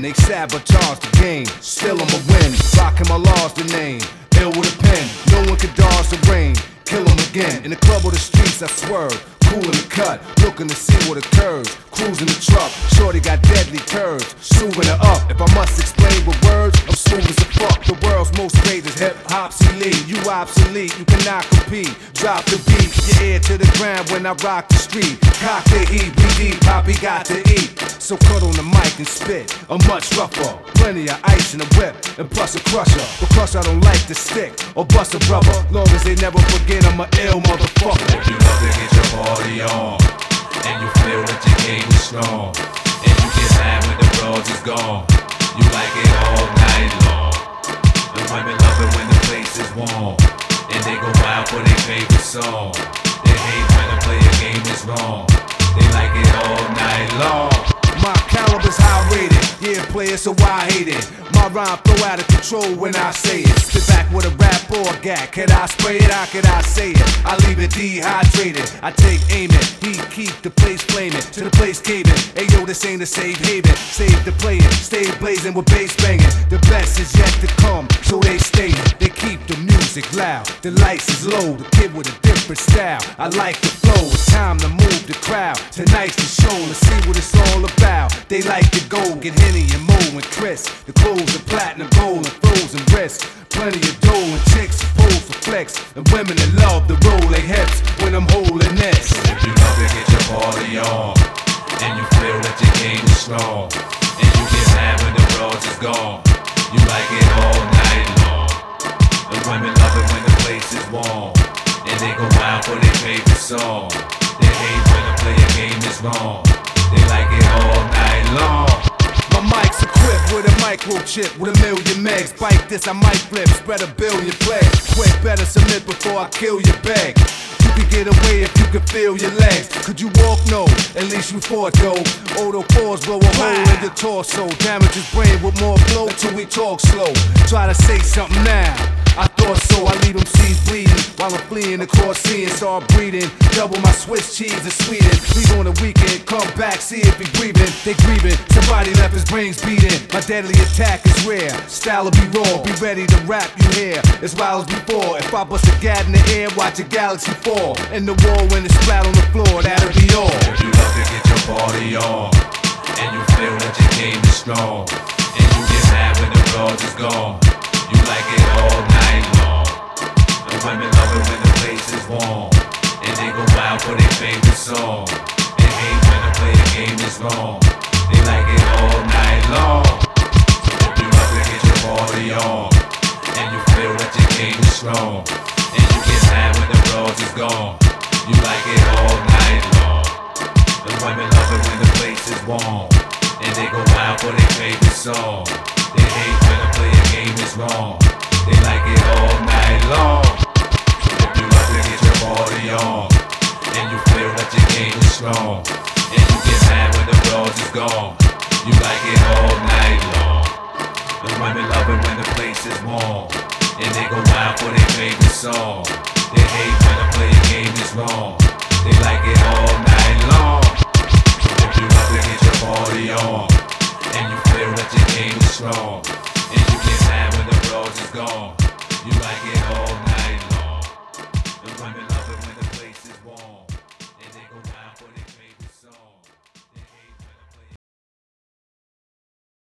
they sabotage the game. Still I'ma win, rockin' my laws, the name. Ill with a pen, no one can dodge the rain. Kill 'em again, in the club or the streets I swerve. Cool in the cut, looking to see what occurs. Cruising the truck, shorty got deadly curves. Soothing her up, if I must explain with words, I'm smooth as a fuck. The world's most greatest hip-hop's elite. You obsolete, you cannot compete. Drop the beat, your ear to the ground when I rock the street. Cock the heat, BD, Poppy got to eat. So cut on the mic and spit, I'm much rougher. Plenty of ice in the whip, and plus a crusher. Because I don't like to stick or bust a brother. Long as they never forget I'm an ill motherfucker. If you love to get your party on, and you feel that your game is strong, and you get mad when the bros is gone, you like it all night long. The women love it when the place is warm, and they go wild for their favorite song. They hate when a player game is wrong, they like it all night long. My caliber's high rated, yeah, player, so I hate it. My rhyme throw out of control when I say it. Spit back with a rap or a gag. Could I spray it? How could I say it? I leave it dehydrated. I take aim it. He keep the place flaming to the place caving. Hey yo, this ain't a safe haven. Save the playing, stay blazing with bass banging. The best is yet to come, so they stay. They keep the music loud. The lights is low. The kid with a different style. I like the flow. It's time to move the crowd. Tonight's the show. Let's see what it's all about. They like to go get Henny and Mo and Chris. The clothes are platinum, gold and frozen wrists. Plenty of dough and chicks pose for flex. And women that love to roll their hips when I'm holding this. If you love to get your party on, and you feel that your game is strong, and you get mad when the bros is gone, you like it all night long. The women love it when the place is warm, and they go wild for their favorite song. They hate when the player game is wrong, they like it all night long. My mic's equipped with a microchip with a million megs. Bite this, I might flip, spread a billion plagues. Quick, better submit before I kill your bag. You could get away if you could feel your legs. Could you walk? No, at least you fought though. Auto pause, blow a hole in your torso. Damage his brain with more blow till we talk slow. Try to say something now. I thought so, I leave them seeds bleeding while I'm fleeing across sea and start breathing. Double my Swiss cheese in Sweden. Leave on the weekend, come back, see if he breathing. They grieving, somebody left his brains beating. My deadly attack is rare, style will be raw. Be ready to rap, you hear, as wild as before. If I bust a gat in the air, watch a galaxy fall. In the war when it's flat on the floor, that'll be all. If you love to get your party on, and you feel that your game is strong, and you get mad when the bros is gone, you like it all night long. The women love it when the place is warm, and they go wild for their favorite song. They hate when the player game is wrong, they like it all night long. So if you love to get your party on, and you feel that your game is strong, and you get mad when the bros is gone, you like it all night long. The women love it when the place is warm, and they go wild for their favorite song. They hate when the player game is wrong, they like it all night long. So if you love to get your party on, and you feel that your game is strong, and you get mad when the bros is gone, you like it all night long. The women love it when the place is warm, and they go wild for their favorite song. They hate when the player game is wrong, they like it all night long. So if you love to get your party on, and you feel that your game is strong, and you get mad when the bros is gone, you like it all night long.